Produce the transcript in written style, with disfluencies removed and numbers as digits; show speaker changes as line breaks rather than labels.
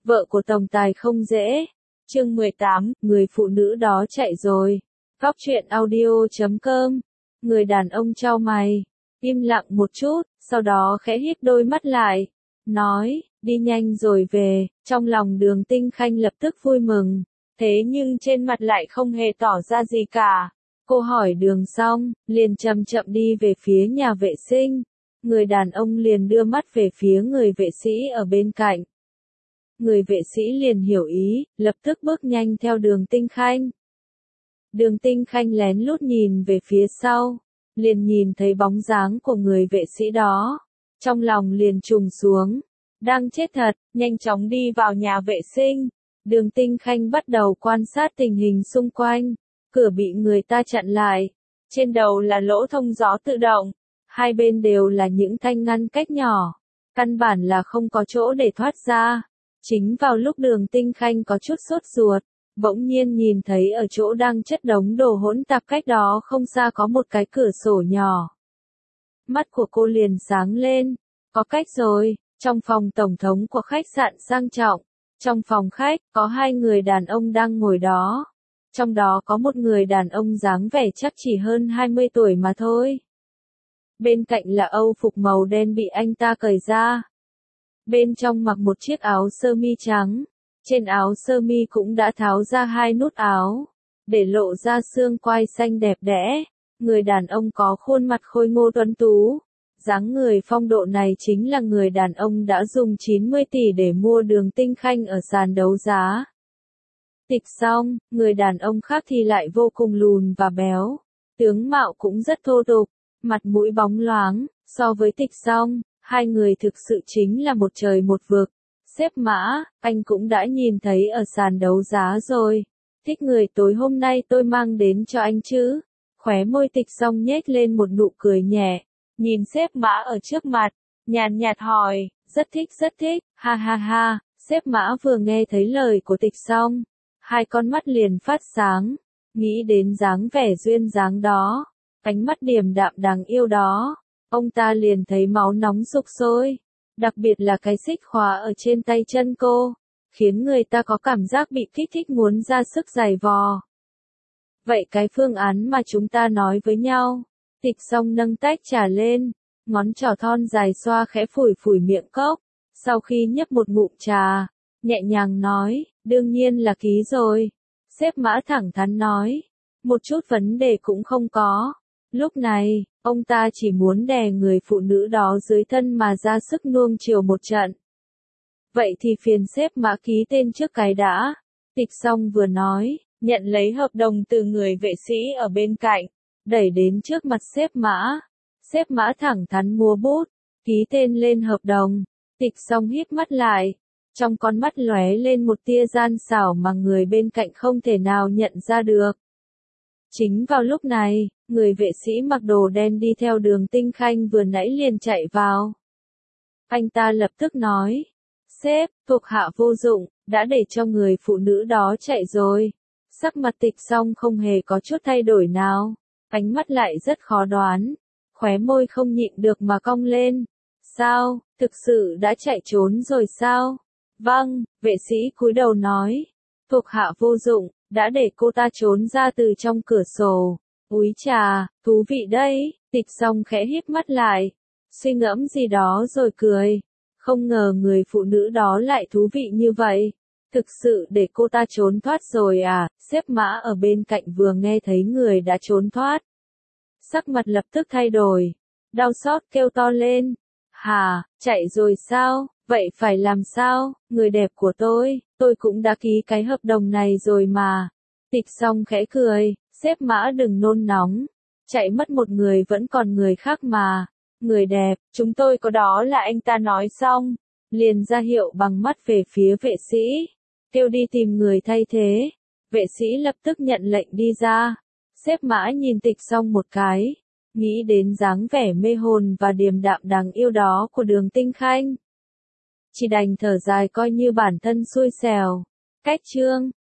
Vợ của tổng tài không dễ. Chương 18, người phụ nữ đó chạy rồi. Góc truyện audio.com. Người đàn ông chau mày, im lặng một chút, sau đó khẽ híp đôi mắt lại, nói, đi nhanh rồi về. Trong lòng Đường Tinh Khanh lập tức vui mừng, thế nhưng trên mặt lại không hề tỏ ra gì cả. Cô hỏi đường xong, liền chậm chậm đi về phía nhà vệ sinh. Người đàn ông liền đưa mắt về phía người vệ sĩ ở bên cạnh. Người vệ sĩ liền hiểu ý, lập tức bước nhanh theo Đường Tinh Khanh. Đường Tinh Khanh lén lút nhìn về phía sau, liền nhìn thấy bóng dáng của người vệ sĩ đó. Trong lòng liền trùng xuống, đang chết thật, nhanh chóng đi vào nhà vệ sinh. Đường Tinh Khanh bắt đầu quan sát tình hình xung quanh, cửa bị người ta chặn lại, trên đầu là lỗ thông gió tự động, hai bên đều là những thanh ngăn cách nhỏ, căn bản là không có chỗ để thoát ra. Chính vào lúc Đường Tinh Khanh có chút sốt ruột, bỗng nhiên nhìn thấy ở chỗ đang chất đống đồ hỗn tạp cách đó không xa có một cái cửa sổ nhỏ. Mắt của cô liền sáng lên, có cách rồi. Trong phòng tổng thống của khách sạn sang trọng, trong phòng khách có hai người đàn ông đang ngồi đó. Trong đó có một người đàn ông dáng vẻ chắc chỉ hơn 20 tuổi mà thôi. Bên cạnh là âu phục màu đen bị anh ta cởi ra. Bên trong mặc một chiếc áo sơ mi trắng, trên áo sơ mi cũng đã tháo ra hai nút áo, để lộ ra xương quai xanh đẹp đẽ. Người đàn ông có khuôn mặt khôi ngô tuấn tú, dáng người phong độ này chính là người đàn ông đã dùng 90 tỷ để mua Đường Tinh Khanh ở sàn đấu giá. Tịch Song, người đàn ông khác thì lại vô cùng lùn và béo, tướng mạo cũng rất thô tục, mặt mũi bóng loáng. So với Tịch Song, hai người thực sự chính là một trời một vực. Xếp Mã, anh cũng đã nhìn thấy ở sàn đấu giá rồi. Thích người tối hôm nay tôi mang đến cho anh chứ? Khóe môi Tịch Song nhếch lên một nụ cười nhẹ, nhìn Xếp Mã ở trước mặt, nhàn nhạt hỏi, rất thích, ha ha ha. Xếp Mã vừa nghe thấy lời của Tịch Song, hai con mắt liền phát sáng, nghĩ đến dáng vẻ duyên dáng đó, ánh mắt điềm đạm đáng yêu đó, ông ta liền thấy máu nóng sục sôi, đặc biệt là cái xích khóa ở trên tay chân cô, khiến người ta có cảm giác bị kích thích muốn ra sức giày vò. Vậy cái phương án mà chúng ta nói với nhau. Tịch Song nâng tách trà lên, ngón trỏ thon dài xoa khẽ phủi miệng cốc, sau khi nhấp một ngụm trà, nhẹ nhàng nói, đương nhiên là ký rồi. Xếp Mã thẳng thắn nói, một chút vấn đề cũng không có. Lúc này, ông ta chỉ muốn đè người phụ nữ đó dưới thân mà ra sức nuông chiều một trận. Vậy thì phiền Xếp Mã ký tên trước cái đã. Tịch Song vừa nói, nhận lấy hợp đồng từ người vệ sĩ ở bên cạnh, đẩy đến trước mặt Xếp Mã. Xếp Mã thẳng thắn múa bút, ký tên lên hợp đồng. Tịch Song híp mắt lại, trong con mắt lóe lên một tia gian xảo mà người bên cạnh không thể nào nhận ra được. Chính vào lúc này, người vệ sĩ mặc đồ đen đi theo Đường Tinh Khanh vừa nãy liền chạy vào. Anh ta lập tức nói, sếp, thuộc hạ vô dụng, đã để cho người phụ nữ đó chạy rồi. Sắc mặt Tịch Song không hề có chút thay đổi nào, ánh mắt lại rất khó đoán, khóe môi không nhịn được mà cong lên. Sao, thực sự đã chạy trốn rồi sao? Vâng, vệ sĩ cúi đầu nói, thuộc hạ vô dụng, đã để cô ta trốn ra từ trong cửa sổ. Úi chà, thú vị đấy. Tịch Song khẽ híp mắt lại, suy ngẫm gì đó rồi cười. Không ngờ người phụ nữ đó lại thú vị như vậy. Thực sự để cô ta trốn thoát rồi à? Xếp Mã ở bên cạnh vừa nghe thấy người đã trốn thoát, sắc mặt lập tức thay đổi, đau xót kêu to lên. Hà, chạy rồi sao? Vậy phải làm sao? Người đẹp của tôi cũng đã ký cái hợp đồng này rồi mà. Tịch Song khẽ cười, Xếp Mã đừng nôn nóng, chạy mất một người vẫn còn người khác mà. Người đẹp, chúng tôi có đó là anh ta nói xong, liền ra hiệu bằng mắt về phía vệ sĩ, kêu đi tìm người thay thế. Vệ sĩ lập tức nhận lệnh đi ra. Xếp Mã nhìn Tịch Song một cái, nghĩ đến dáng vẻ mê hồn và điềm đạm đáng yêu đó của Đường Tinh Khanh, chỉ đành thở dài coi như bản thân xui xẻo. Cách chương